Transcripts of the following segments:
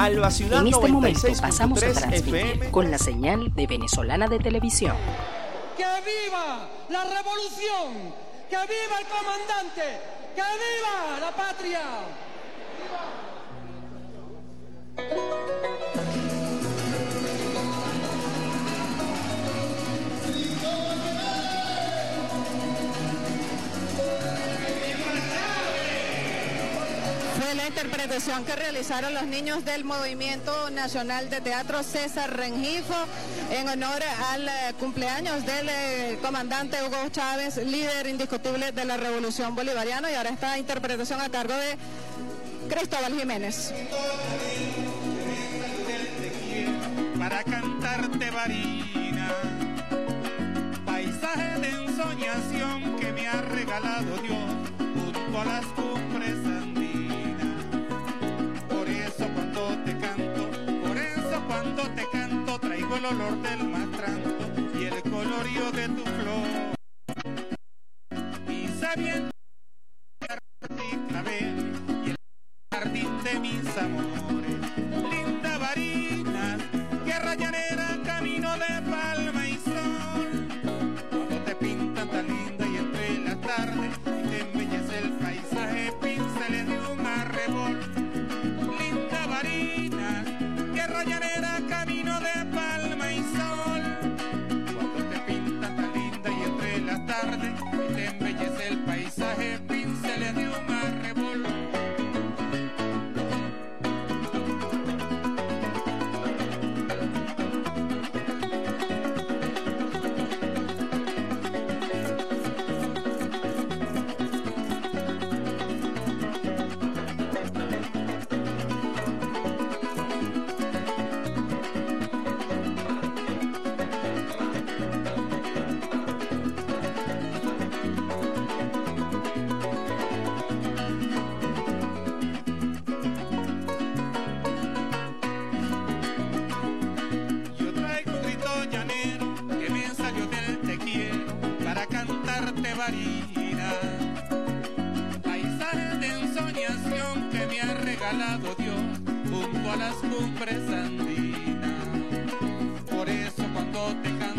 Alba Ciudad. En este momento 96.3 pasamos a transmitir FM. con la señal de Venezolana de Televisión. ¡Que viva la revolución! ¡Que viva el comandante! ¡Que viva la patria! Fue la interpretación que realizaron los niños del Movimiento Nacional de Teatro César Rengifo en honor al cumpleaños del comandante Hugo Chávez, líder indiscutible de la Revolución Bolivariana, y ahora esta interpretación a cargo de Cristóbal Jiménez. Para cantarte varina, paisaje de ensoñación que me ha regalado Dios junto a las cumbres andinas. Por eso cuando te canto traigo el olor del mastranto y el colorío de tu flor. Y sabiendo y el jardín de mis amores, linda varina, guerra llanera, camino de palma y sol. Cuando te pintan tan linda y entre las tardes y te embellece el paisaje, pinceles de un arrebol. Linda varina, guerra llanera, camino de palma y sol. Cuando te pintan tan linda y entre las tardes y te embellece el paisaje, pinceles de un arrebol. Yo traigo un grito llanero que me salió del te quiero para cantarte varina. Paisaje de ensoñación que me ha regalado Dios junto a las cumbres andinas. Por eso cuando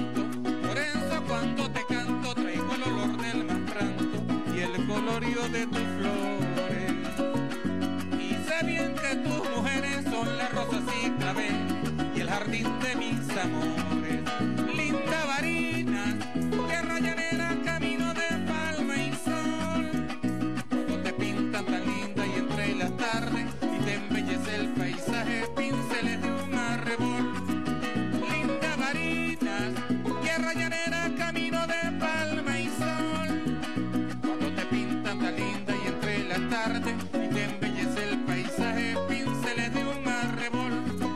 te canto traigo el olor del mastranto y el colorío de tus flores. Y sé bien que tus mujeres son las rosas y clavel y el jardín de mis amores. Linda varina, tierra llanera, camino de palma y sol. Cuando te pintan tan linda y entre las tardes y te embellece el paisaje, pinceles de un arrebol. Linda varina, tierra llanera, camino de palma y sol. Cuando te pintan tan linda y entre las tardes y te embellece el paisaje, pinceles de un arrebol.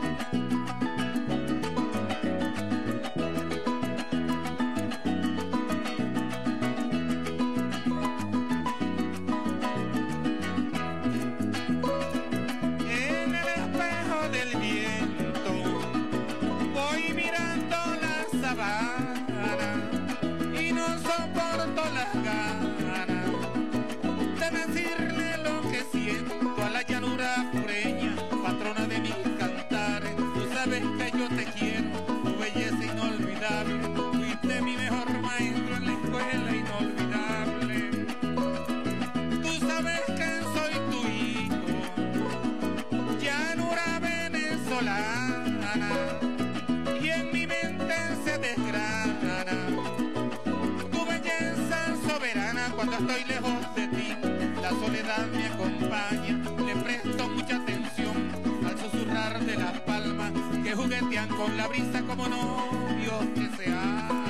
En el espejo del viento voy mirando la sabana y no soporto las ganas de decirle lo que siento a la llanura pureña, patrona de mis cantares. Tú sabes que yo te quiero, tu belleza inolvidable, fuiste mi mejor maestro en la escuela inolvidable. Tú sabes que soy tu hijo, llanura venezolana, y en mi mente se desgrana tu belleza soberana. Cuando estoy lejos de ti, la soledad me acompaña, le presto mucha atención al susurrar de las palmas que juguetean con la brisa como novios que se aman.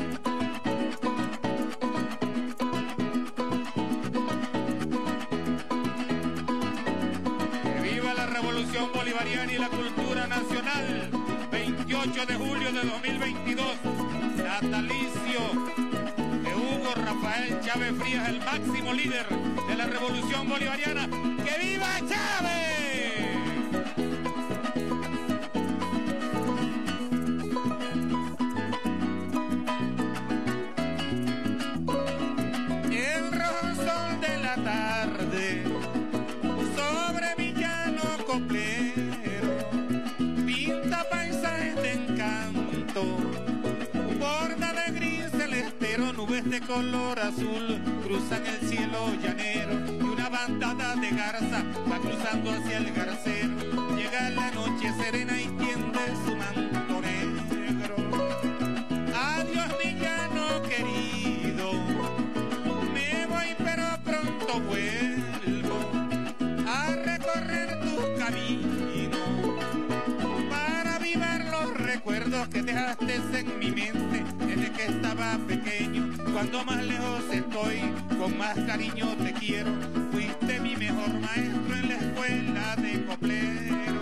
Que viva la revolución bolivariana y la cultura nacional. 28 de julio de 2022, natalicio de Hugo Rafael Chávez Frías, el máximo líder de la revolución bolivariana. ¡Que viva Chávez! El rojo sol de la tarde sobre mi llano coplero color azul cruzan el cielo llanero y una bandada de garza va cruzando hacia el garcero. Llega la noche serena y tiende su manto negro. Adiós mi llano querido, me voy pero pronto vuelvo a recorrer tu camino para avivar los recuerdos que dejaste en mi mente desde que estaba pequeño. Cuando más lejos estoy, con más cariño te quiero. Fuiste mi mejor maestro en la escuela de coplero.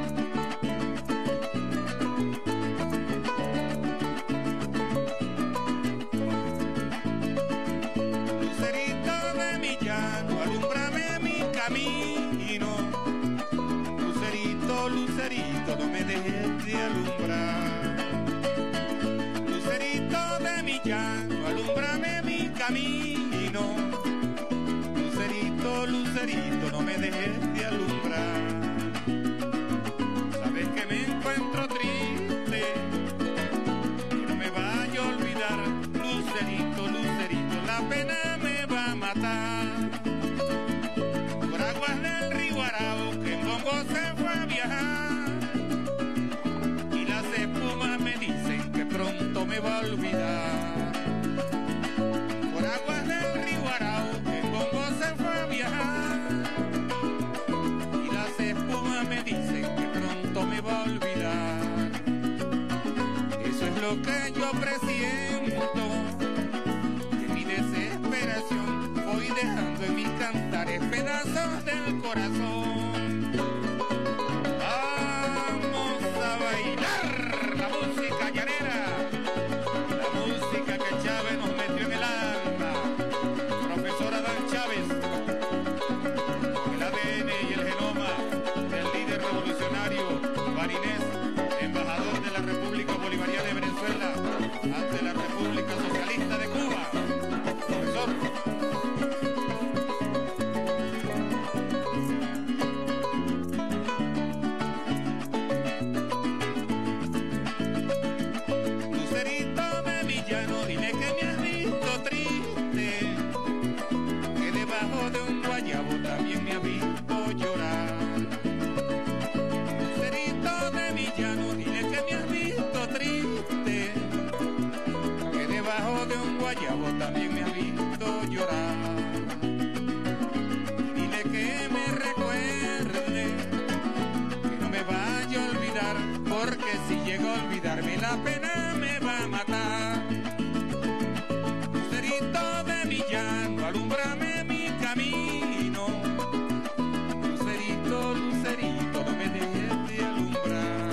Lucerito de mi llano, alúmbrame mi camino. Lucerito, lucerito, no me dejes de alumbrar. Lucerito de mi llano, alúmbrame mi camino. Lucerito, lucerito, no me dejes de alumbrar. Sabes que me encuentro triste y no me vaya a olvidar. Lucerito, lucerito, la pena me va a matar. Por aguas del río Arao, que en Bongo se fue a viajar, y las espumas me dicen que pronto me va a olvidar. Por aguas del río Arao, que en Bongo se fue a viajar, y las espumas me dicen que pronto me va a olvidar. Eso es lo que yo presiento, que mi desesperación voy dejando en mis cantares pedazos del corazón. Vamos a bailar la música llanera, la música que Chávez nos metió en el alma. Profesora Dan Chávez, con el ADN y el genoma del líder revolucionario Marinés, embajador de la República Bolivariana de Venezuela ante la República Socialista de Cuba. Profesor. Lucerito de mi llano, dile que me has visto triste, que debajo de un guayabo también me has visto llorar. Lucerito de mi llano, dile que me has visto triste, que debajo de un guayabo también me has visto llorar. Dile que me recuerde, que no me vaya a olvidar, porque si llego a olvidarme la pena me va a matar. Lucerito de mi llano, alúmbrame mi camino. Lucerito, lucerito, no me dejes de alumbrar.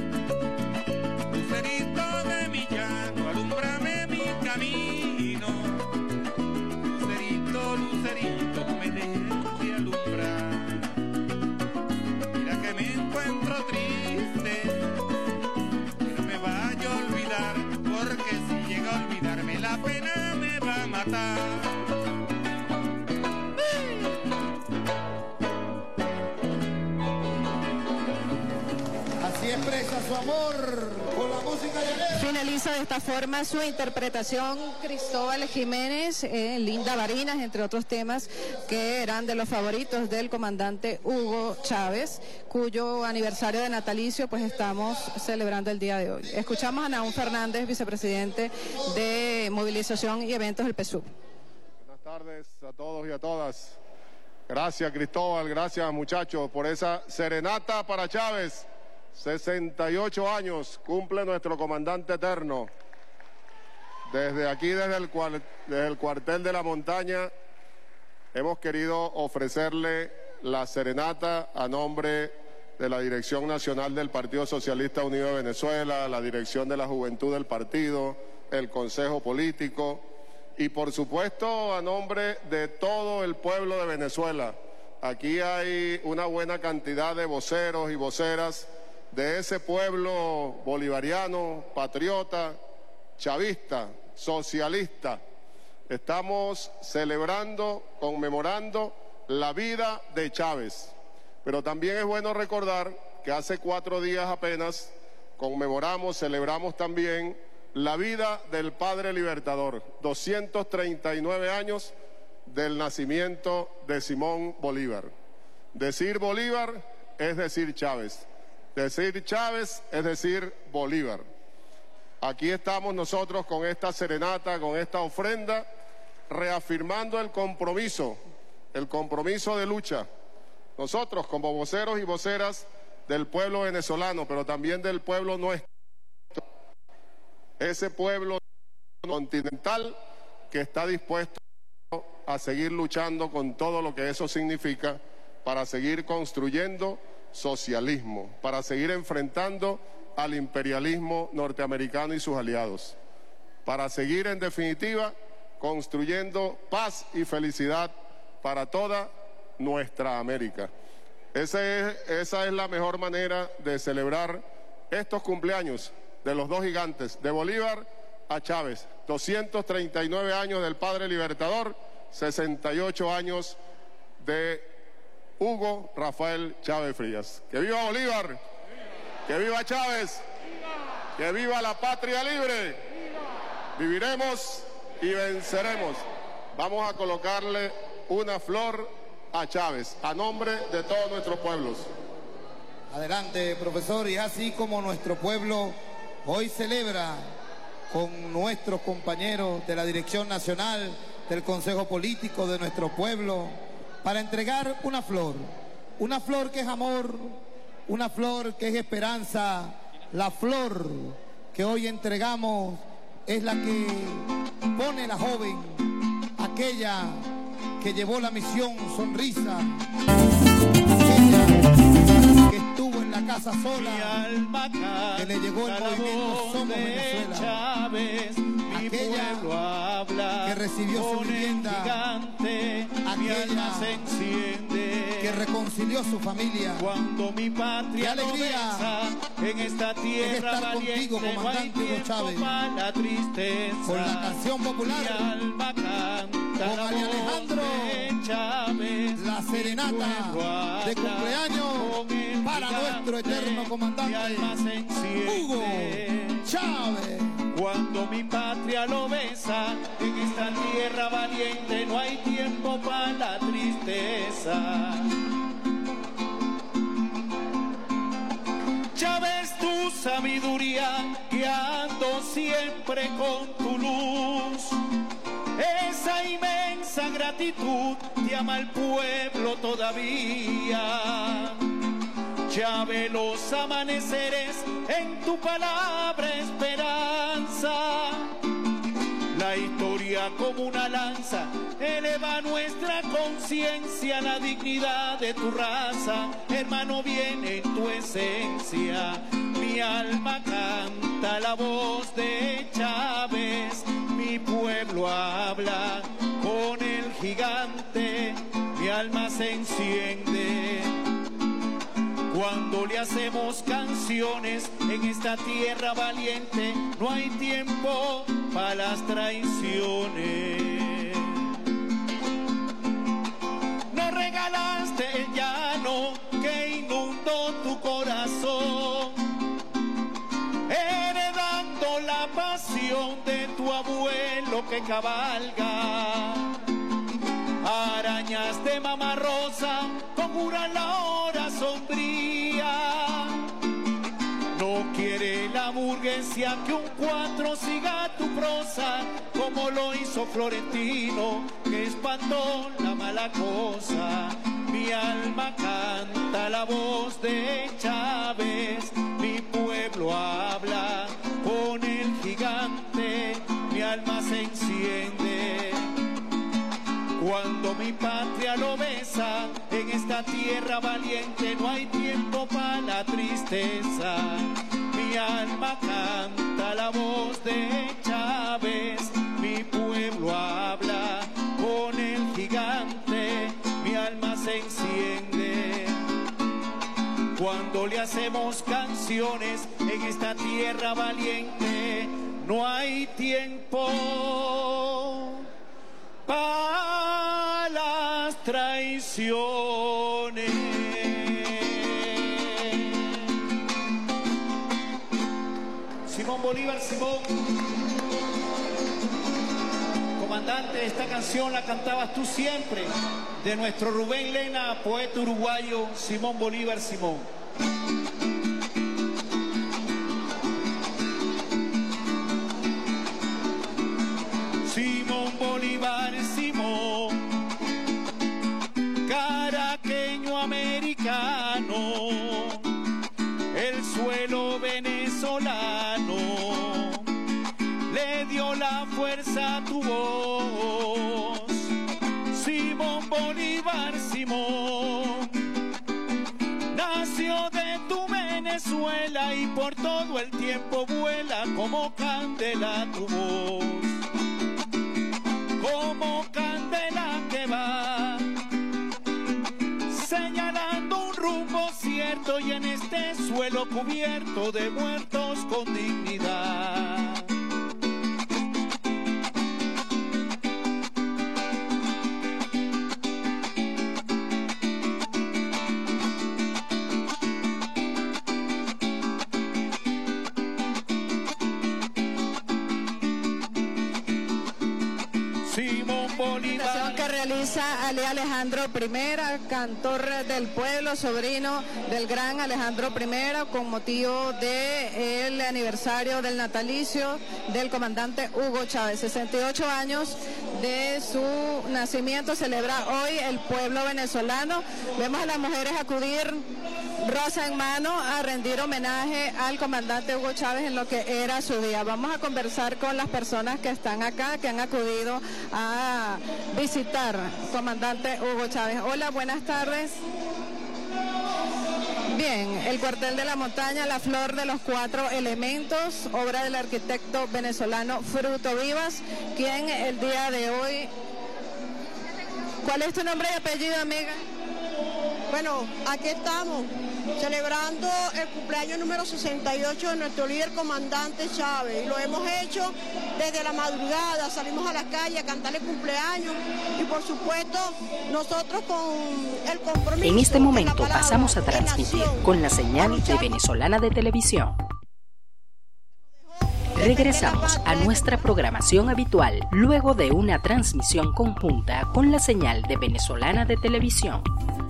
Lucerito de mi llano, alúmbrame mi camino. Lucerito, lucerito, no me dejes de alumbrar. Mira que me encuentro triste, que no me vaya a olvidar, porque si llega a olvidarme la pena me va a matar. Así expresa su amor con la música llanera. Finaliza de esta forma su interpretación Cristóbal Jiménez, Linda Barinas, entre otros temas que eran de los favoritos del comandante Hugo Chávez, cuyo aniversario de natalicio pues estamos celebrando el día de hoy. Escuchamos a Naún Fernández, vicepresidente de Movilización y Eventos del PSUV. Buenas tardes a todos y a todas. Gracias Cristóbal, gracias muchachos por esa serenata para Chávez. 68 años cumple nuestro comandante eterno. Desde aquí, desde el cuartel de la montaña, hemos querido ofrecerle la serenata a nombre de la Dirección Nacional del Partido Socialista Unido de Venezuela, la Dirección de la Juventud del Partido, el Consejo Político y, por supuesto, a nombre de todo el pueblo de Venezuela. Aquí hay una buena cantidad de voceros y voceras de ese pueblo bolivariano, patriota, chavista, socialista. Estamos celebrando, conmemorando la vida de Chávez. Pero también es bueno recordar que hace 4 días apenas conmemoramos, celebramos también la vida del padre libertador, 239 años del nacimiento de Simón Bolívar. Decir Bolívar es decir Chávez. Decir Chávez es decir Bolívar. Aquí estamos nosotros con esta serenata, con esta ofrenda, reafirmando el compromiso de lucha. Nosotros como voceros y voceras del pueblo venezolano, pero también del pueblo nuestro, ese pueblo continental que está dispuesto a seguir luchando con todo lo que eso significa para seguir construyendo socialismo, para seguir enfrentando al imperialismo norteamericano y sus aliados, para seguir en definitiva construyendo paz y felicidad para toda nuestra América. Esa es la mejor manera de celebrar estos cumpleaños de los dos gigantes, de Bolívar a Chávez. 239 años del padre libertador, 68 años de Hugo Rafael Chávez Frías. ¡Que viva Bolívar! ¡Viva! ¡Que viva Chávez! ¡Viva! ¡Que viva la patria libre! ¡Viva! Viviremos y venceremos. Vamos a colocarle una flor a Chávez, a nombre de todos nuestros pueblos. Adelante, profesor. Y así como nuestro pueblo hoy celebra con nuestros compañeros de la Dirección Nacional, del Consejo Político de nuestro pueblo, para entregar una flor que es amor, una flor que es esperanza. La flor que hoy entregamos es la que pone la joven, aquella que llevó la misión Sonrisa, aquella que estuvo en la casa sola, que le llegó el movimiento Somos Venezuela, Chávez, aquella que recibió su vivienda, aquella que reconcilió su familia. Cuando mi patria ¡qué alegría! En esta tierra estar contigo, comandante Hugo Chávez, la tristeza, con la canción popular, con Ali Alejandro, Chávez, la serenata de cumpleaños para nuestro eterno comandante Hugo Chávez. Cuando mi patria lo besa, en esta tierra valiente no hay tiempo para la tristeza. Chávez, tu sabiduría, guiando siempre con tu luz. Esa inmensa gratitud te ama el pueblo todavía. Chávez, los amaneceres en tu palabra esperanza. La historia como una lanza eleva nuestra conciencia, la dignidad de tu raza, hermano, viene en tu esencia. Mi alma canta la voz de Chávez, mi pueblo habla con el gigante, mi alma se enciende. Cuando le hacemos canciones en esta tierra valiente, no hay tiempo para las traiciones. Nos regalaste el llano que inundó tu corazón, heredando la pasión de tu abuelo que cabalga. Arañas de mamá rosa conjuran la hora sombría. No quiere la burguesía que un 4 siga tu prosa, como lo hizo Florentino, que espantó la mala cosa. Mi alma canta la voz de Chávez, mi pueblo habla con el gigante, mi alma se enciende. Cuando mi patria lo besa, en esta tierra valiente no hay tiempo para la tristeza. Mi alma canta la voz de Chávez, mi pueblo habla con el gigante, mi alma se enciende. Cuando le hacemos canciones en esta tierra valiente, no hay tiempo para las traiciones. Simón Simón Bolívar Simón. Comandante, esta canción la cantabas tú siempre, de nuestro Rubén Lena, poeta uruguayo Simón Bolívar Simón. Simón Bolívar Simón, caraqueño americano, el suelo venezolano le dio la fuerza a tu voz. Simón Bolívar Simón nació de tu Venezuela y por todo el tiempo vuela como candela tu voz, como candela que va señalando un rumbo cierto y en este suelo cubierto de muertos con dignidad. Que realiza Ali Alejandro I, cantor del pueblo, sobrino del gran Alejandro I, con motivo del aniversario del natalicio del comandante Hugo Chávez. 68 años de su nacimiento celebra hoy el pueblo venezolano. Vemos a las mujeres acudir rosa en mano a rendir homenaje al comandante Hugo Chávez en lo que era su día. Vamos a conversar con las personas que están acá, que han acudido a visitar comandante Hugo Chávez. Hola, buenas tardes. Bien, el cuartel de la montaña, la flor de los 4 elementos, obra del arquitecto venezolano Fruto Vivas, quien el día de hoy... ¿Cuál es tu nombre y apellido, amiga? Bueno, aquí estamos celebrando el cumpleaños número 68 de nuestro líder comandante Chávez, y lo hemos hecho desde la madrugada. Salimos a la calle a cantarle cumpleaños y por supuesto nosotros con el compromiso. En este momento pasamos a transmitir con la señal de Venezolana de Televisión. Regresamos a nuestra programación habitual luego de una transmisión conjunta con la señal de Venezolana de Televisión.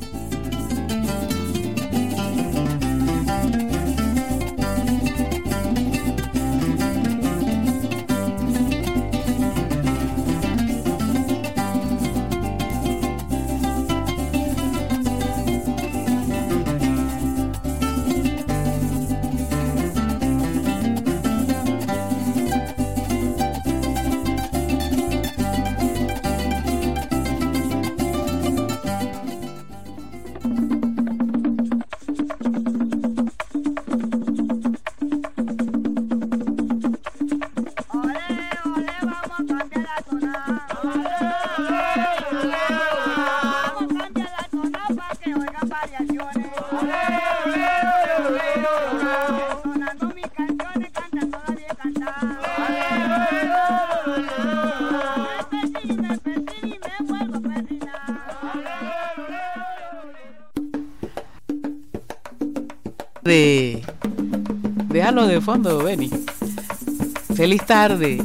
Déjalo de fondo, Benny. Feliz tarde.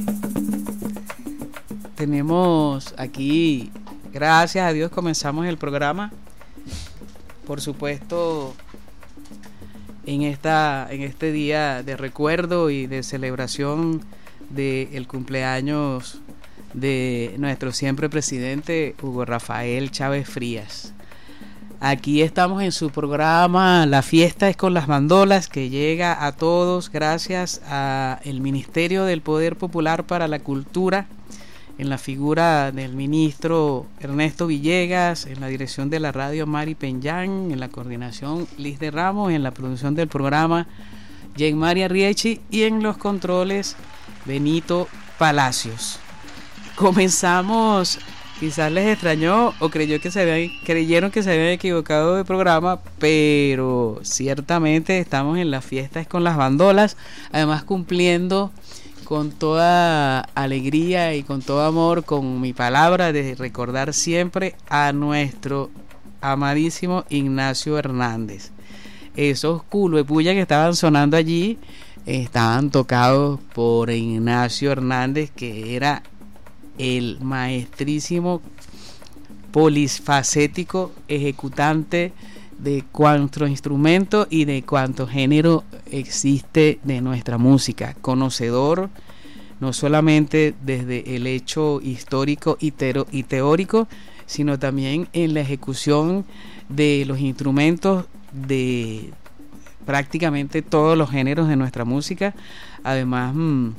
Tenemos aquí, gracias a Dios, comenzamos el programa. Por supuesto, en este día de recuerdo y de celebración del cumpleaños de nuestro siempre presidente Hugo Rafael Chávez Frías. Aquí estamos en su programa La Fiesta es con las Bandolas, que llega a todos gracias al Ministerio del Poder Popular para la Cultura, en la figura del ministro Ernesto Villegas, en la dirección de la radio Mari Peñán, en la coordinación Liz de Ramos, en la producción del programa Jean María Riechi y en los controles Benito Palacios. Comenzamos. Quizás les extrañó o creyeron que se habían equivocado de programa, pero ciertamente estamos en La Fiesta es con las Bandolas, además cumpliendo con toda alegría y con todo amor con mi palabra de recordar siempre a nuestro amadísimo Ignacio Hernández. Esos culo de puya que estaban sonando allí estaban tocados por Ignacio Hernández, que era el maestrísimo polifacético ejecutante de cuanto instrumento y de cuanto género existe de nuestra música, conocedor no solamente desde el hecho histórico y teórico, sino también en la ejecución de los instrumentos de prácticamente todos los géneros de nuestra música, además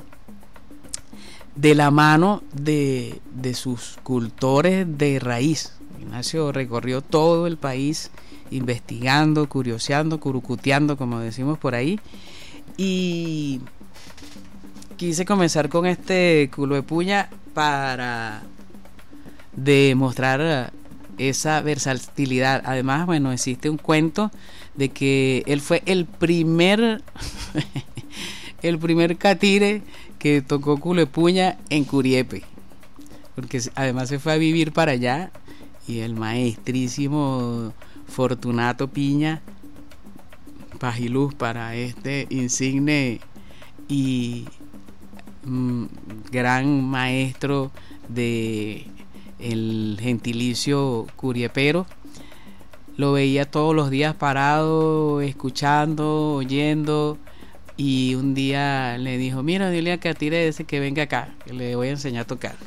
de la mano de sus cultores de raíz. Ignacio recorrió todo el país investigando, curioseando, curucuteando, como decimos por ahí, y quise comenzar con este culo de puña para demostrar esa versatilidad. Además, bueno, existe un cuento de que él fue el primer el primer catire que tocó culo de puña en Curiepe, porque además se fue a vivir para allá, y el maestrísimo Fortunato Piña, paz y luz para este insigne y gran maestro de el gentilicio curiepero, lo veía todos los días parado, escuchando, oyendo, y un día le dijo: mira, dile a Catire ese que venga acá, que le voy a enseñar a tocar.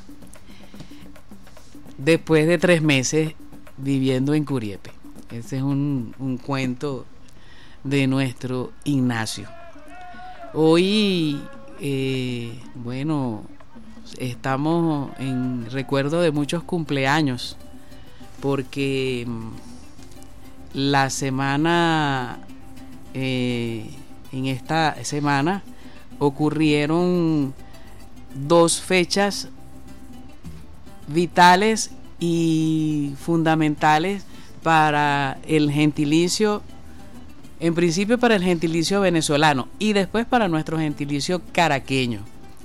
Después de 3 meses viviendo en Curiepe. Ese es un cuento de nuestro Ignacio. Hoy, bueno, estamos en recuerdo de muchos cumpleaños, porque la semana, en esta semana ocurrieron 2 fechas vitales y fundamentales para el gentilicio, en principio para el gentilicio venezolano y después para nuestro gentilicio caraqueño.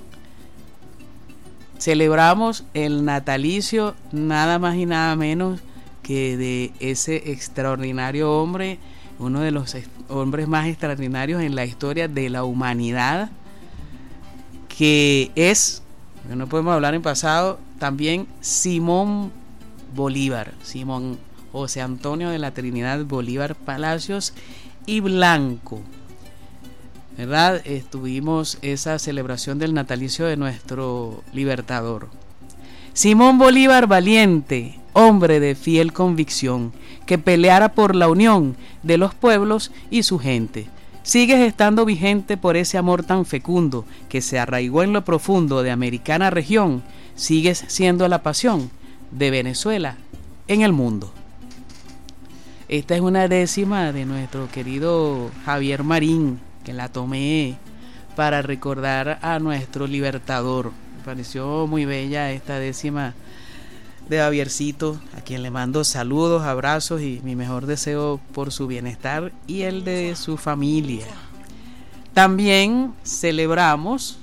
Celebramos el natalicio nada más y nada menos que de ese extraordinario hombre, uno de los hombres más extraordinarios en la historia de la humanidad, que es, no podemos hablar en pasado, también Simón Bolívar, Simón José Antonio de la Trinidad Bolívar Palacios y Blanco, ¿verdad? Estuvimos esa celebración del natalicio de nuestro libertador. Simón Bolívar valiente, hombre de fiel convicción, que peleara por la unión de los pueblos y su gente. Sigues estando vigente por ese amor tan fecundo que se arraigó en lo profundo de americana región. Sigues siendo la pasión de Venezuela en el mundo. Esta es una décima de nuestro querido Javier Marín, que la tomé para recordar a nuestro libertador. Me pareció muy bella esta décima de Javiercito, a quien le mando saludos, abrazos y mi mejor deseo por su bienestar y el de su familia. También celebramos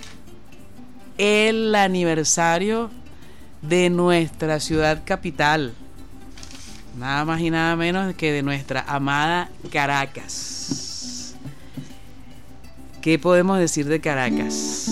el aniversario de nuestra ciudad capital, nada más y nada menos que de nuestra amada Caracas. ¿Qué podemos decir de Caracas?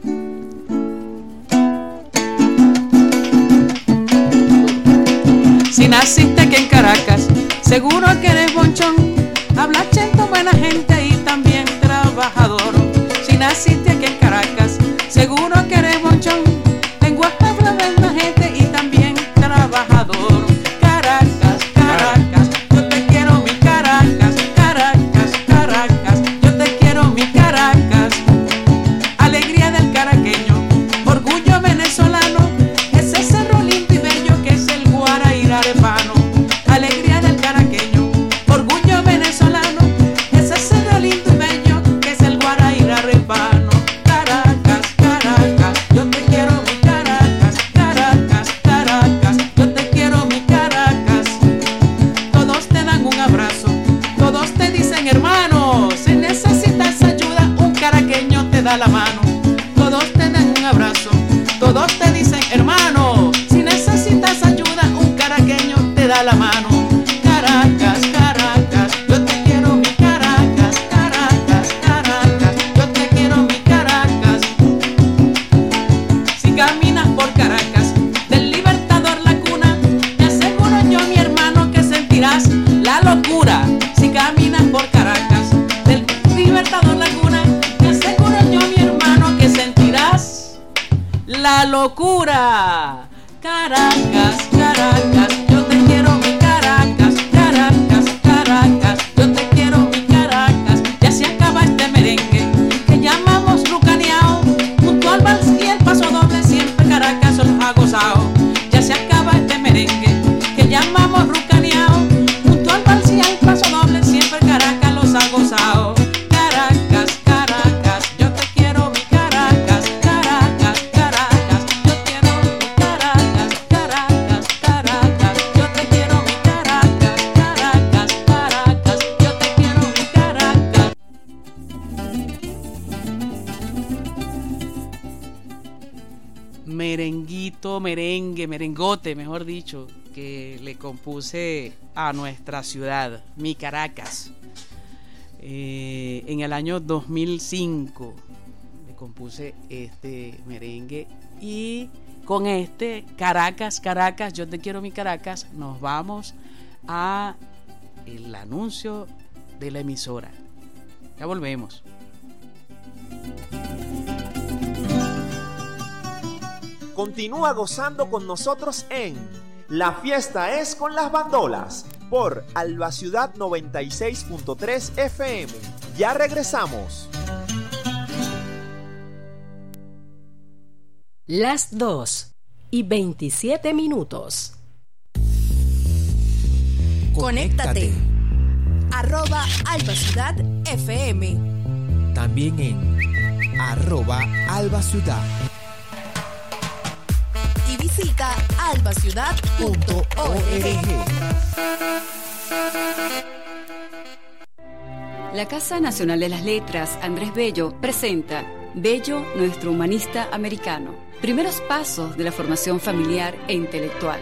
Si naciste aquí en Caracas, seguro que eres bonchón, hablas chento, buena gente y también trabajador. Si naciste aquí en Caracas, seguro que eres bonchón, lenguaje habla buena gente y también trabajador. Caracas, Caracas, yo te quiero mi Caracas, Caracas, Caracas, yo te quiero mi Caracas. Alegría del caraqueño, orgullo venezolano, ese cerro lindo y bello que es el Guarairarepano. Alegría del caraqueño, orgullo venezolano, ese cerro lindo y bello que es el Guarairarepano. Caracas, Caracas, yo te quiero mi Caracas, Caracas, Caracas, yo te quiero mi Caracas. Todos te dan un abrazo, todos te dicen hermano, si necesitas ayuda un caraqueño te da la mano. Todos te dan un abrazo, todos te dicen hermano, si necesitas ayuda un caraqueño te da la mano. Caracas, Caracas, yo te quiero mi Caracas, Caracas, Caracas, yo locura. Caracas, Caracas, yo te quiero mi Caracas, Caracas, Caracas, yo te quiero mi Caracas. Ya se acaba este merengue que llamamos rucaneao, junto al vals y el paso doble siempre Caracas los ha gozado. Ya se acaba este merengue que llamamos rucaneao, junto al vals y el paso doble siempre Caracas los ha gozado. Caracas, Caracas, yo te quiero mi Caracas, Caracas, Caracas, yo quiero mi Caracas, Caracas, Caracas, yo te quiero mi Caracas, Caracas, Caracas, yo te quiero mi Caracas. Merenguito, merengue, merengote, mejor dicho, que le compuse a nuestra ciudad, mi Caracas. En el año 2005 le compuse este merengue y con este Caracas, Caracas, yo te quiero mi Caracas, nos vamos a el anuncio de la emisora. Ya volvemos. Continúa gozando con nosotros en La Fiesta es con las Bandolas por Alba Ciudad 96.3 FM. Ya regresamos. Las 2:27. Conéctate. @Alba Ciudad FM. También en @Alba Ciudad. Y visita albaciudad.org. La Casa Nacional de las Letras, Andrés Bello, presenta Bello, nuestro humanista americano. Primeros pasos de la formación familiar e intelectual.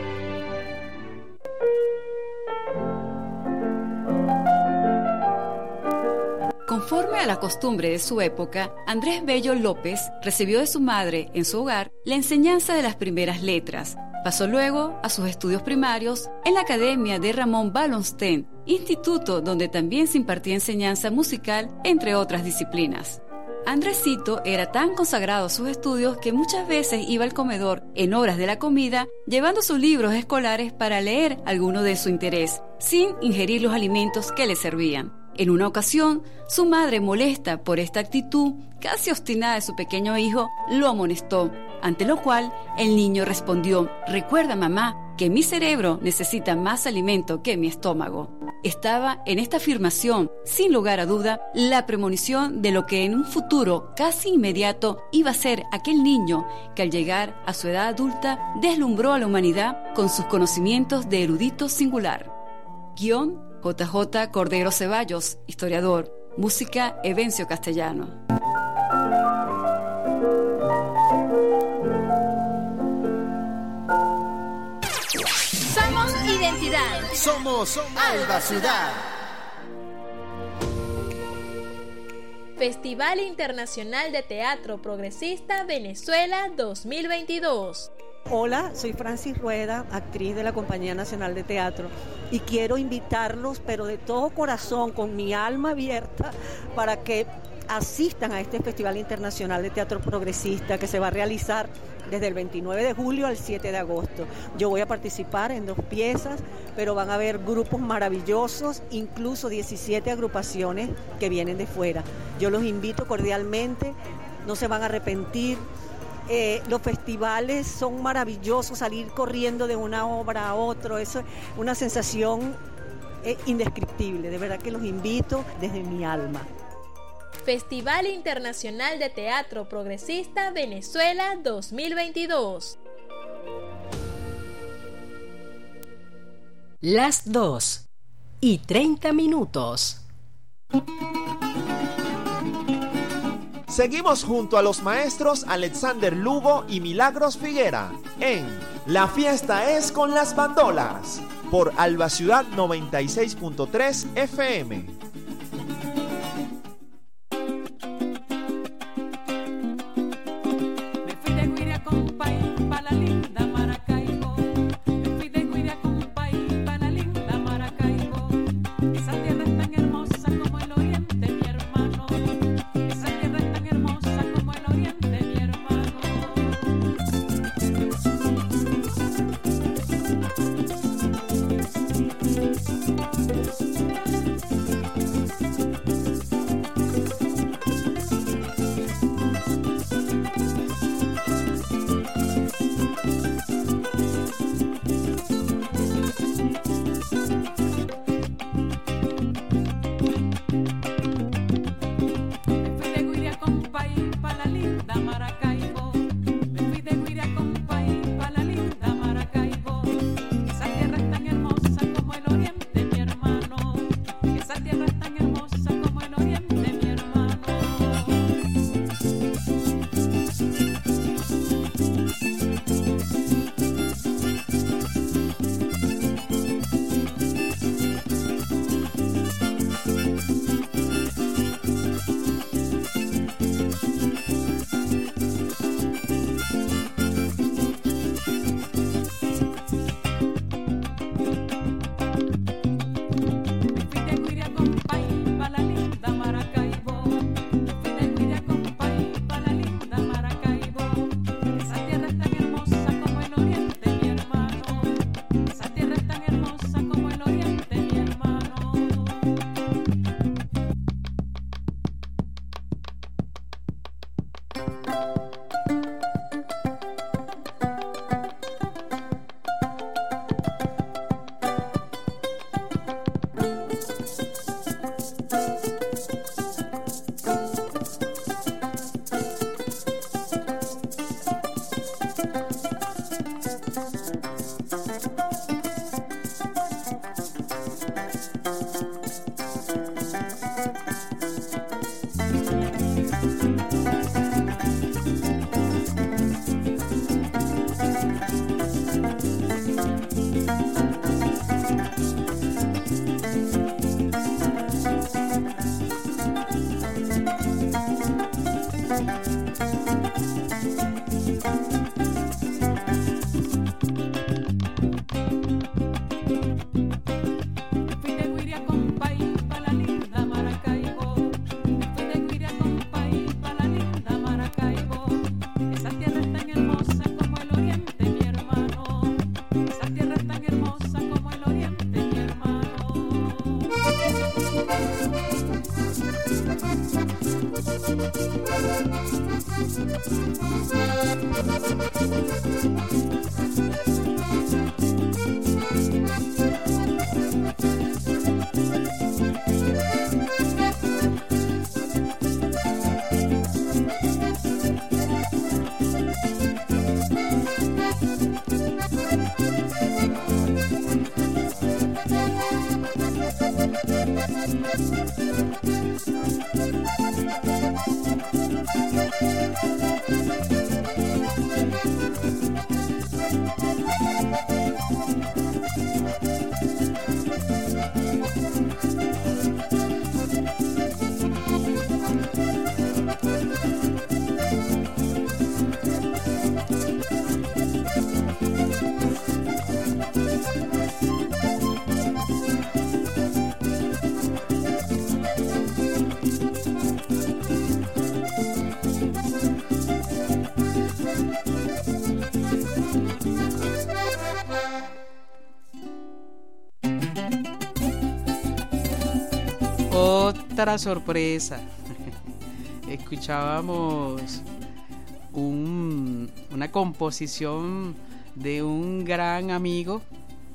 Conforme a la costumbre de su época, Andrés Bello López recibió de su madre, en su hogar, la enseñanza de las primeras letras. Pasó luego a sus estudios primarios en la Academia de Ramón Wallenstein, instituto donde también se impartía enseñanza musical, entre otras disciplinas. Andresito era tan consagrado a sus estudios que muchas veces iba al comedor en horas de la comida llevando sus libros escolares para leer alguno de su interés, sin ingerir los alimentos que le servían. En una ocasión, su madre, molesta por esta actitud casi obstinada de su pequeño hijo, lo amonestó, ante lo cual el niño respondió: «Recuerda, mamá, que mi cerebro necesita más alimento que mi estómago». Estaba en esta afirmación, sin lugar a duda, la premonición de lo que en un futuro casi inmediato iba a ser aquel niño que al llegar a su edad adulta deslumbró a la humanidad con sus conocimientos de erudito singular. Guión: JJ Cordero Ceballos, historiador. Música: Evencio Castellano. Somos identidad. Somos Alba Ciudad. Festival Internacional de Teatro Progresista Venezuela 2022. Hola, soy Francis Rueda, actriz de la Compañía Nacional de Teatro, y quiero invitarlos, pero de todo corazón, con mi alma abierta, para que asistan a este Festival Internacional de Teatro Progresista que se va a realizar desde el 29 de julio al 7 de agosto. Yo voy a participar en 2 piezas, pero van a haber grupos maravillosos, incluso 17 agrupaciones que vienen de fuera. Yo los invito cordialmente, no se van a arrepentir. Los festivales son maravillosos, salir corriendo de una obra a otra, eso es una sensación indescriptible. De verdad que los invito desde mi alma. Festival Internacional de Teatro Progresista Venezuela 2022. Las 2:30. Seguimos junto a los maestros Alexander Lugo y Milagros Figuera en La Fiesta es con las Bandolas por Alba Ciudad 96.3 FM. Me fui de Guiria con país para la linda Maracaibo. Me fui de Guiria con país para la linda Maracaibo. Esa tierra es tan hermosa como el oriente, mi hermano. Esa tierra es tan hermosa como el oriente, mi hermano. Otra sorpresa. Escuchábamos una composición de un gran amigo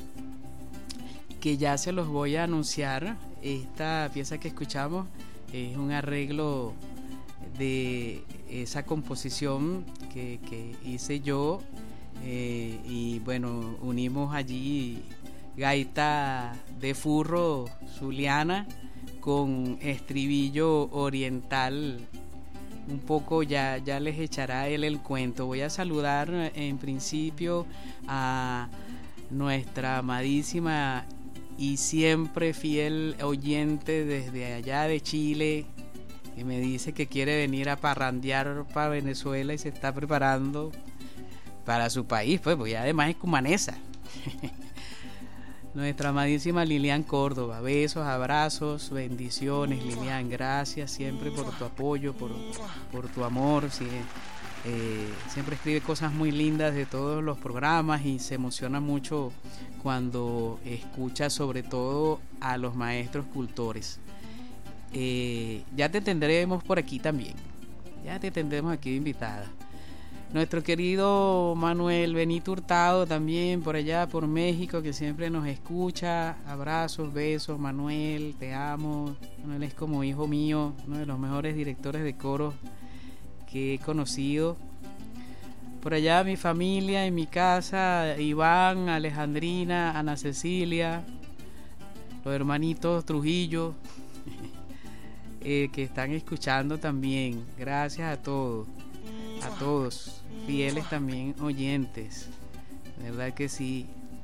que ya se los voy a anunciar. Esta pieza que escuchamos es un arreglo de esa composición que hice yo, y bueno, unimos allí gaita de furro zuliana con estribillo oriental. Un poco ya les echará él el cuento. Voy a saludar en principio a nuestra amadísima y siempre fiel oyente desde allá de Chile, que me dice que quiere venir a parrandear para Venezuela y se está preparando para su país, pues además es cumanesa. Nuestra amadísima Lilian Córdoba, besos, abrazos, bendiciones, Lilian, gracias siempre por tu apoyo, por tu amor. Sí, siempre escribe cosas muy lindas de todos los programas y se emociona mucho cuando escucha sobre todo a los maestros cultores. Ya te tendremos por aquí también, ya te tendremos aquí de invitada. Nuestro querido Manuel Benito Hurtado también por allá por México, que siempre nos escucha. Abrazos, besos, Manuel, te amo. Manuel es como hijo mío, uno de los mejores directores de coro que he conocido. Por allá mi familia, en mi casa, Iván, Alejandrina, Ana Cecilia, los hermanitos Trujillo, que están escuchando también. Gracias a todos, fieles también oyentes, verdad que sí.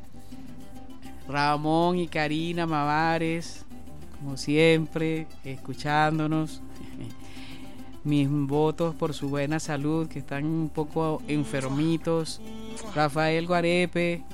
Ramón y Karina Mavares, como siempre, escuchándonos. Mis votos por su buena salud, que están un poco enfermitos. Rafael Guarepe,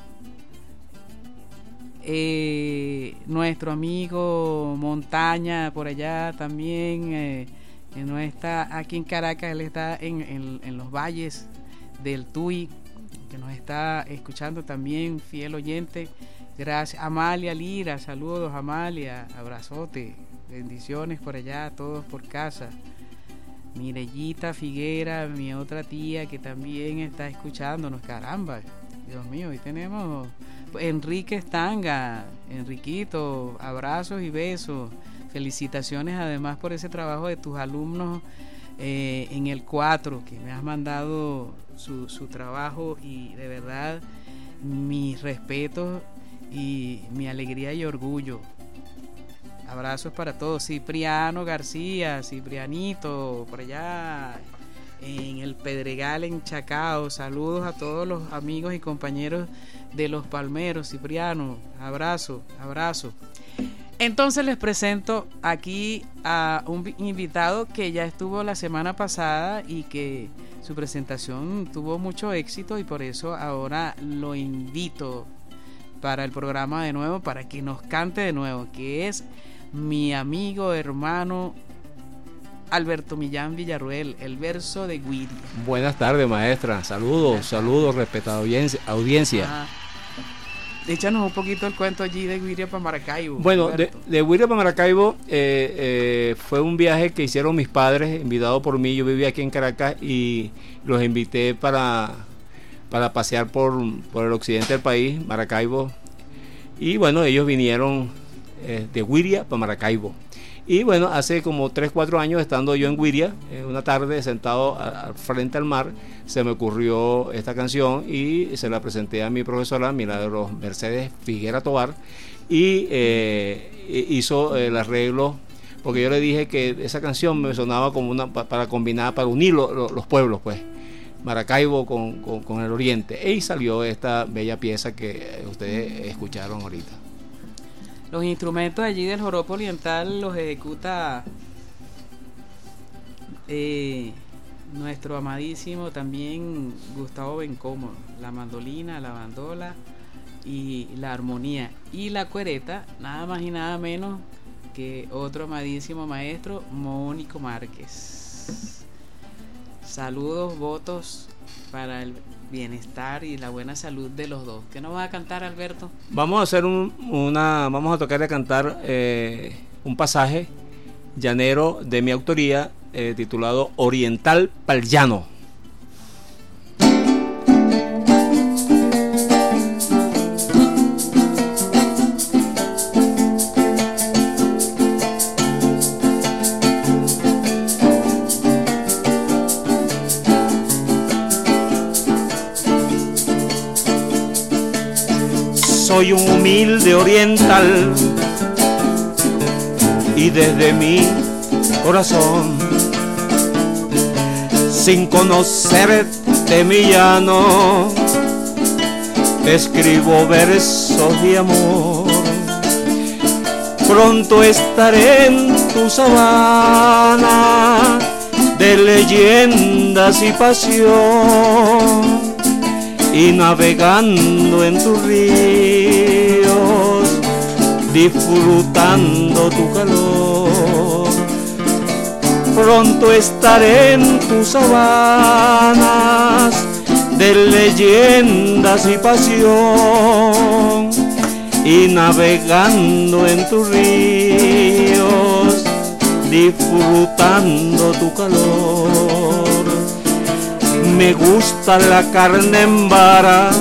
nuestro amigo Montaña por allá también, no está aquí en Caracas, él está en los valles del Tuy, que nos está escuchando también, fiel oyente. Gracias. Amalia Lira, saludos Amalia, abrazote, bendiciones por allá, todos por casa. Mirellita Figuera, mi otra tía, que también está escuchándonos. Caramba, Dios mío, hoy tenemos Enrique Estanga, Enriquito, abrazos y besos. Felicitaciones además por ese trabajo de tus alumnos en el 4, que me has mandado su trabajo, y de verdad mis respetos y mi alegría y orgullo. Abrazos para todos. Cipriano García, Ciprianito, por allá en el Pedregal, en Chacao. Saludos a todos los amigos y compañeros de Los Palmeros. Cipriano, abrazo. Entonces les presento aquí a un invitado que ya estuvo la semana pasada y que su presentación tuvo mucho éxito, y por eso ahora lo invito para el programa de nuevo, para que nos cante de nuevo, que es mi amigo, hermano Alberto Millán Villarruel, el verso de Guiria. Buenas tardes, maestra. Saludos, respetada audiencia. Échanos un poquito el cuento allí de Guiria para Maracaibo. Bueno, de Guiria para Maracaibo fue un viaje que hicieron mis padres, invitado por mí. Yo vivía aquí en Caracas y los invité para pasear por el occidente del país, Maracaibo. Y bueno, ellos vinieron de Guiria para Maracaibo. Y bueno, hace como 3-4 años, estando yo en Guiria, una tarde sentado frente al mar, se me ocurrió esta canción y se la presenté a mi profesora Milagros Mercedes Figuera Tobar, y hizo el arreglo, porque yo le dije que esa canción me sonaba como para combinar, para unir los pueblos, pues, Maracaibo con el oriente, y salió esta bella pieza que ustedes escucharon ahorita. Los instrumentos allí del joropo oriental los ejecuta nuestro amadísimo también Gustavo Bencomo, la mandolina, la bandola y la armonía, y la cuereta, nada más y nada menos que otro amadísimo maestro, Mónico Márquez. Saludos, votos para el bienestar y la buena salud de los dos. ¿Qué nos va a cantar, Alberto? Vamos a hacer vamos a tocar y a cantar un pasaje llanero de mi autoría, titulado Oriental pa'l Llano. Soy un humilde oriental y desde mi corazón, sin conocerte mi llano, escribo versos de amor. Pronto estaré en tu sabana de leyendas y pasión, y navegando en tus ríos, disfrutando tu calor. pronto estaré en tus sabanas de leyendas y pasión, y navegando en tus ríos, disfrutando tu calor. Me gusta la carne en vara,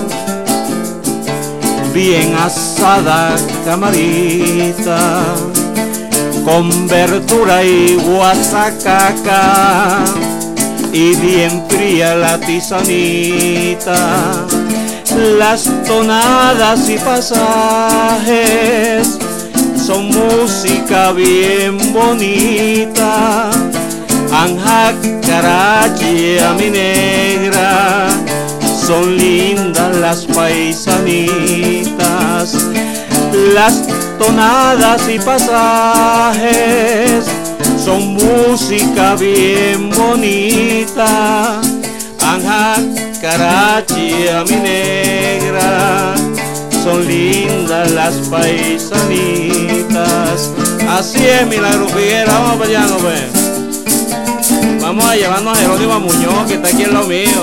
bien asada, camarita, con verdura y guasacaca, y bien fría la tisanita. Las tonadas y pasajes son música bien bonita. Anja, Carachia, mi negra, son lindas las paisanitas. Las tonadas y pasajes son música bien bonita. Anja, Carachia, mi negra, son lindas las paisanitas. Así es, Milagro Figuera, vamos para allá, ¿no ves? Vamos a llevarnos a Jerónimo Muñoz, que está aquí en lo mío.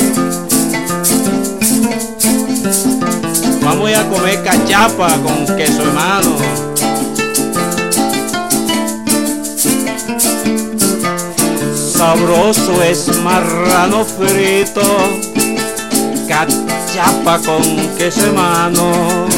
Vamos a ir a comer cachapa con queso, hermano. Sabroso es marrano frito, cachapa con queso, hermano.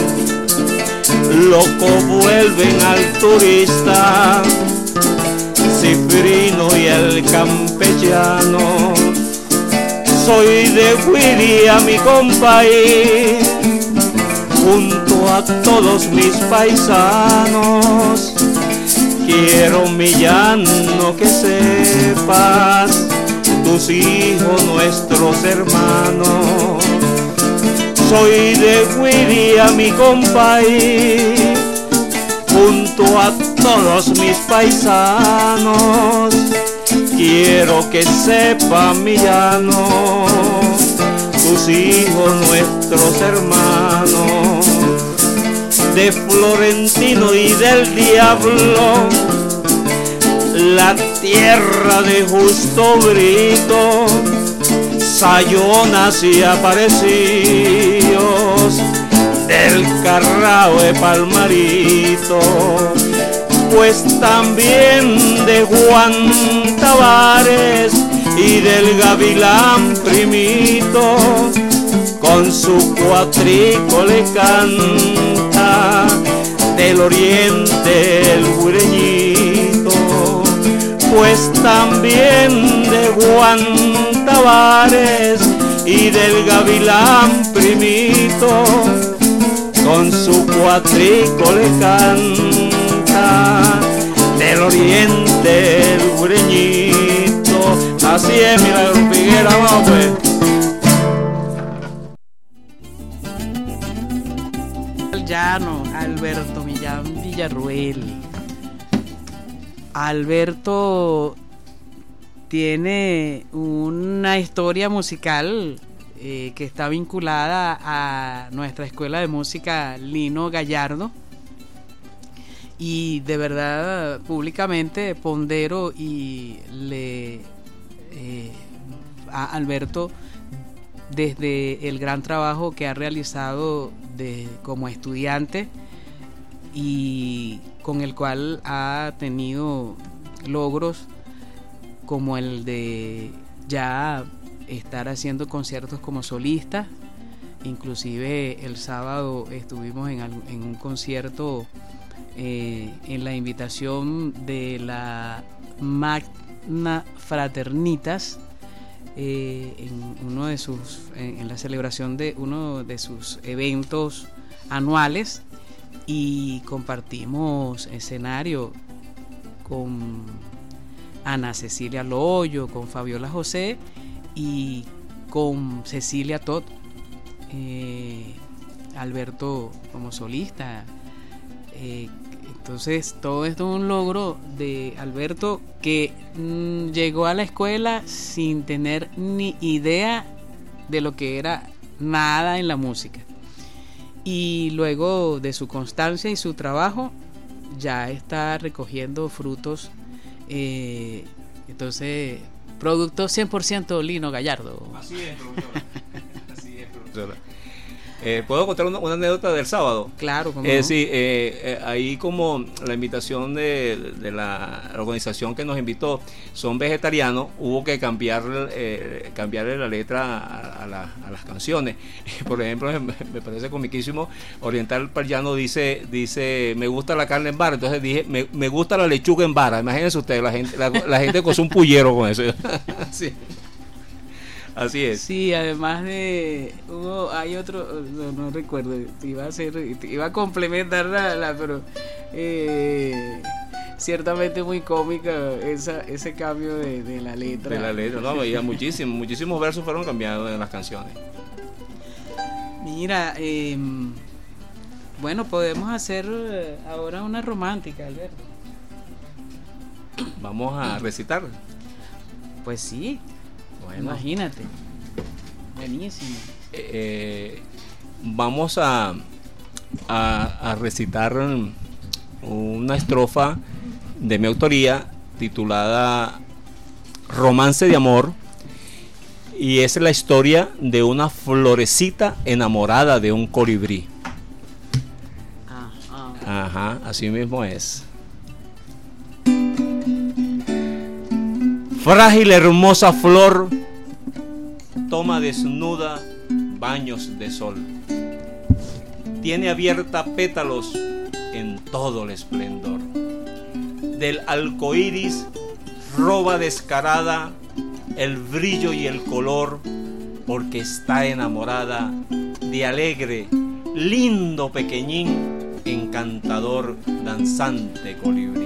Loco vuelven al turista, Cifrino y el campechano. Soy de Guiria, mi compaís, junto a todos mis paisanos. Quiero, mi llano, que sepas, tus hijos, nuestros hermanos. Soy de Guiria, mi compaís, junto a todos mis paisanos. Quiero que sepa, mi llano, tus hijos, nuestros hermanos. De Florentino y del Diablo, la tierra de Justo Brito, Sayonas y Aparecidos, del Carrao de Palmarito. Pues también de Juan Tavares y del Gavilán Primito, con su cuatrico le canta del oriente el guireñito. Pues también de Juan Tavares y del Gavilán Primito, con su cuatrico le canta del oriente el guireñito. Así es, Milagro Figuera, vamos pues. Llano, Alberto Millán Villarruel. Alberto tiene una historia musical que está vinculada a nuestra escuela de música Lino Gallardo, y de verdad públicamente pondero y le a Alberto desde el gran trabajo que ha realizado como estudiante, y con el cual ha tenido logros como el de ya estar haciendo conciertos como solista. Inclusive el sábado estuvimos en un concierto en la invitación de la Magna Fraternitas, en la celebración de uno de sus eventos anuales, y compartimos escenario con Ana Cecilia Loyo, con Fabiola José y con Cecilia Todd. Alberto como solista. Entonces todo esto es un logro de Alberto, que llegó a la escuela sin tener ni idea de lo que era nada en la música, y luego de su constancia y su trabajo ya está recogiendo frutos Entonces, producto 100% Lino Gallardo. Así es, profesora. Así es, profesora. ¿Puedo contar una anécdota del sábado? Claro, ¿cómo no? Sí, ahí como la invitación de la organización que nos invitó son vegetarianos, hubo que cambiarle la letra a las canciones. Por ejemplo, me parece comiquísimo, Oriental Parllano dice me gusta la carne en vara, entonces dije me gusta la lechuga en vara. Imagínense ustedes, la gente cosó un pullero con eso. Sí. Así es. Sí, además de hay otro, no recuerdo, iba a complementar pero ciertamente muy cómica ese cambio de la letra. De la letra, no, veía muchísimos versos fueron cambiados en las canciones. Mira, bueno, podemos hacer ahora una romántica, Alberto. Vamos a recitar. Pues sí. Bueno. Imagínate. Buenísimo. Vamos a recitar una estrofa de mi autoría titulada Romance de Amor, y es la historia de una florecita enamorada de un colibrí. Ajá, así mismo es. Frágil, hermosa flor, toma desnuda baños de sol. Tiene abierta pétalos en todo el esplendor. Del arcoíris roba descarada el brillo y el color, porque está enamorada de alegre, lindo pequeñín, encantador, danzante colibrí.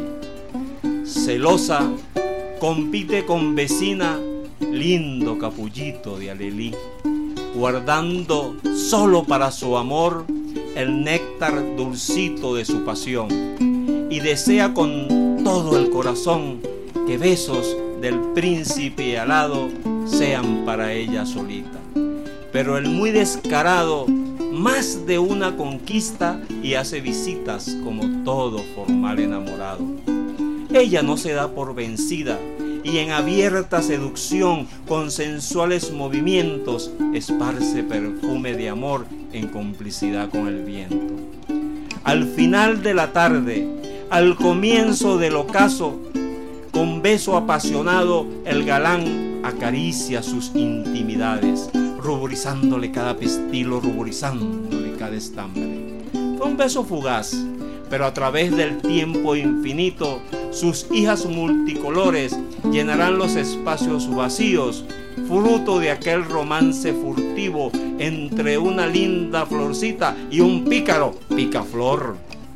Celosa, compite con vecina, lindo capullito de alelí, guardando solo para su amor el néctar dulcito de su pasión, y desea con todo el corazón que besos del príncipe alado sean para ella solita. Pero el muy descarado más de una conquista y hace visitas como todo formal enamorado. Ella no se da por vencida y en abierta seducción, con sensuales movimientos, esparce perfume de amor en complicidad con el viento. Al final de la tarde, al comienzo del ocaso, con beso apasionado, el galán acaricia sus intimidades, ruborizándole cada pistilo, ruborizándole cada estambre. Fue un beso fugaz, pero a través del tiempo infinito, sus hijas multicolores llenarán los espacios vacíos, fruto de aquel romance furtivo entre una linda florcita y un pícaro picaflor.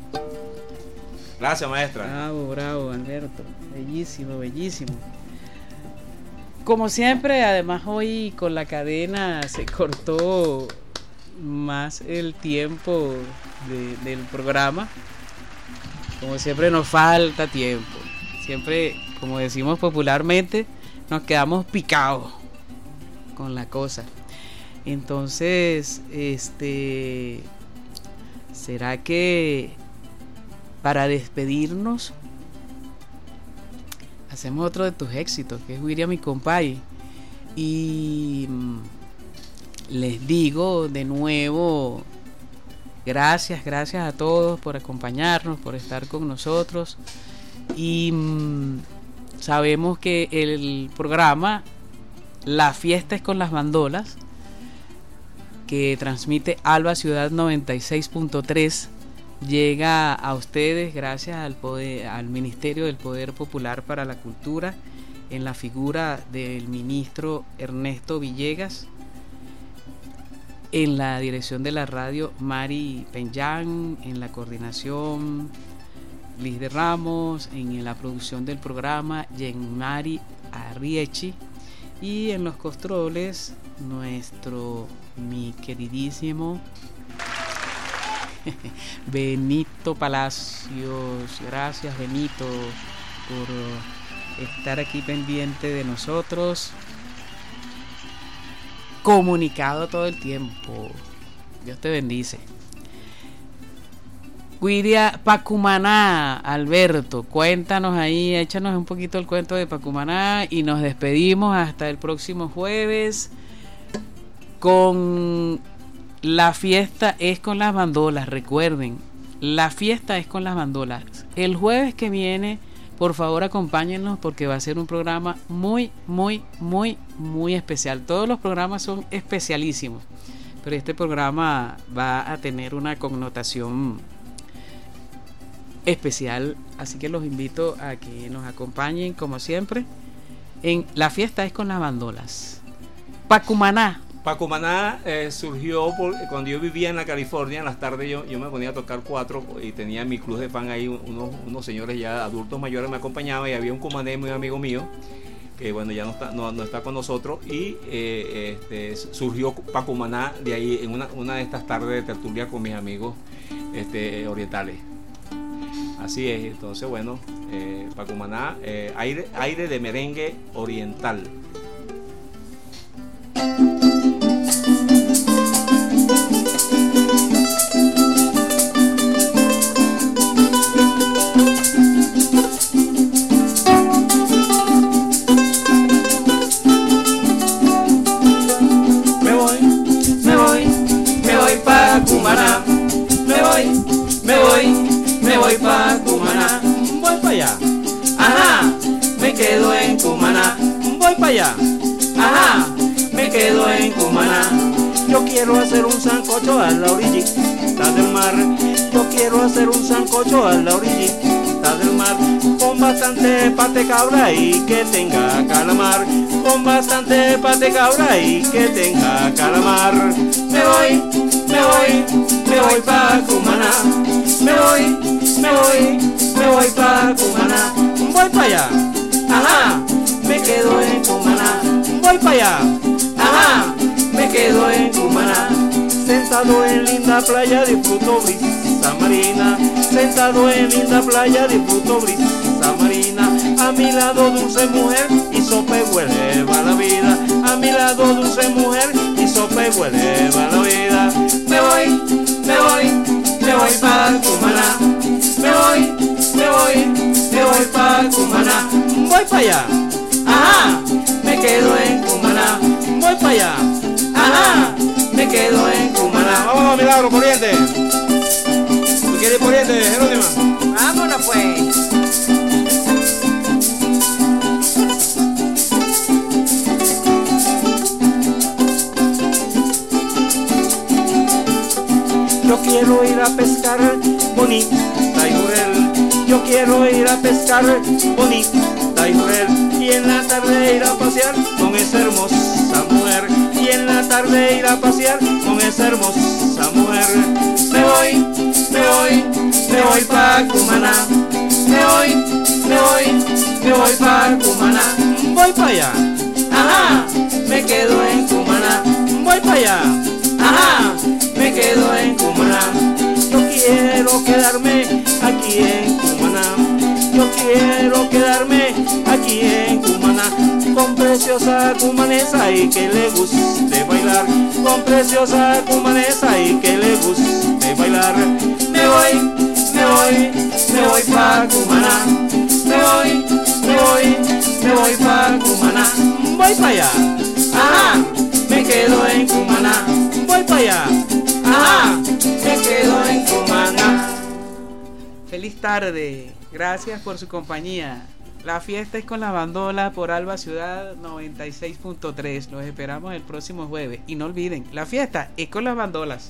Gracias, maestra. Bravo, Alberto. Bellísimo, bellísimo. Como siempre, además hoy con la cadena se cortó más el tiempo del programa. Como siempre nos falta tiempo. Siempre, como decimos popularmente, nos quedamos picados con la cosa. Entonces, ¿será que para despedirnos hacemos otro de tus éxitos, que es William y Compay? Y les digo de nuevo, gracias a todos por acompañarnos, por estar con nosotros. Y sabemos que el programa La Fiesta es con las Bandolas, que transmite Alba Ciudad 96.3, llega a ustedes gracias al Ministerio del Poder Popular para la Cultura, en la figura del ministro Ernesto Villegas, en la dirección de la radio Mari Peñán, en la coordinación Liz de Ramos, en la producción del programa Yenmari Arriechi, y en los controles mi queridísimo Benito Palacios. Gracias, Benito, por estar aquí pendiente de nosotros, comunicado todo el tiempo. Dios te bendice. Cuiria Pacumaná, Alberto, cuéntanos ahí, échanos un poquito el cuento de Pacumaná y nos despedimos hasta el próximo jueves con La Fiesta es con las bandolas. Recuerden, La Fiesta es con las bandolas. El jueves que viene, por favor acompáñennos porque va a ser un programa muy, muy, muy, muy especial. Todos los programas son especialísimos, pero este programa va a tener una connotación especial, así que los invito a que nos acompañen como siempre en La Fiesta es con las bandolas. Pacumaná surgió cuando yo vivía en la California. En las tardes yo me ponía a tocar cuatro y tenía mi club de fan ahí, unos señores ya adultos mayores me acompañaban y había un cumané muy amigo mío que bueno ya no está con nosotros y surgió Pacumaná de ahí en una de estas tardes de tertulia con mis amigos orientales. Así es, entonces bueno, Pacumaná, aire de merengue oriental. Me voy pa' Cumaná, me voy pa' Cumaná, voy pa' allá, ajá, me quedo en Cumaná, voy pa' allá, ajá, me quedo en Cumaná. Yo quiero hacer un sancocho a la orillita del mar, yo quiero hacer un sancocho a la orillita del mar, con bastante pate cabra y que tenga calamar, con bastante pate cabra y que tenga calamar. Me voy pa' Cumaná, me voy pa' Cumaná, voy pa' allá, ajá, me quedo en Cumaná, voy pa' allá, ajá, me quedo en Cumaná. Sentado en linda playa disfruto brisa marina, sentado en linda playa disfruto brisa marina. A mi lado dulce mujer y sope huele va la vida, a mi lado dulce mujer y sope huele va la vida. Me voy pa' Cumaná, me voy pa' Cumaná, voy pa' allá, ajá, me quedo en Cumaná, voy pa' allá, ajá, me quedo en Cumaná. Vámonos, Milagro Poniente. ¿Tú quieres Poniente, Jerónima? Vámonos pues. Yo quiero ir a pescar bonita y jurel, yo quiero ir a pescar bonita y jurel, y en la tarde ir a pasear con esa hermosa mujer, y en la tarde ir a pasear con esa hermosa mujer. Me voy pa' Cumaná, me voy pa' Cumaná, voy pa' allá, ajá, me quedo en Cumaná, voy pa' allá, ajá, me quedo en Cumaná. Yo quiero quedarme aquí en Cumaná, yo quiero quedarme aquí en Cumaná, con preciosa cumanesa y que le guste bailar, con preciosa cumanesa y que le guste bailar. Me voy pa' Cumaná, me voy pa' Cumaná, voy pa' allá, ajá, me quedo en Cumaná, voy pa' allá, ajá, me quedo en Cumaná. Feliz tarde, gracias por su compañía. La Fiesta es con la bandola por Alba Ciudad 96.3. Los esperamos el próximo jueves. Y no olviden, la fiesta es con las bandolas.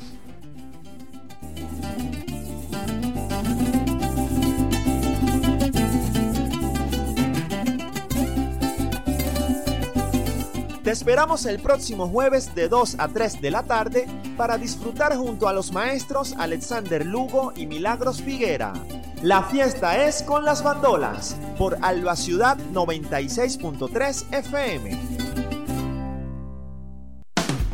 Te esperamos el próximo jueves de 2 a 3 de la tarde para disfrutar junto a los maestros Alexander Lugo y Milagros Figuera. La fiesta es con las bandolas por Alba Ciudad 96.3 FM.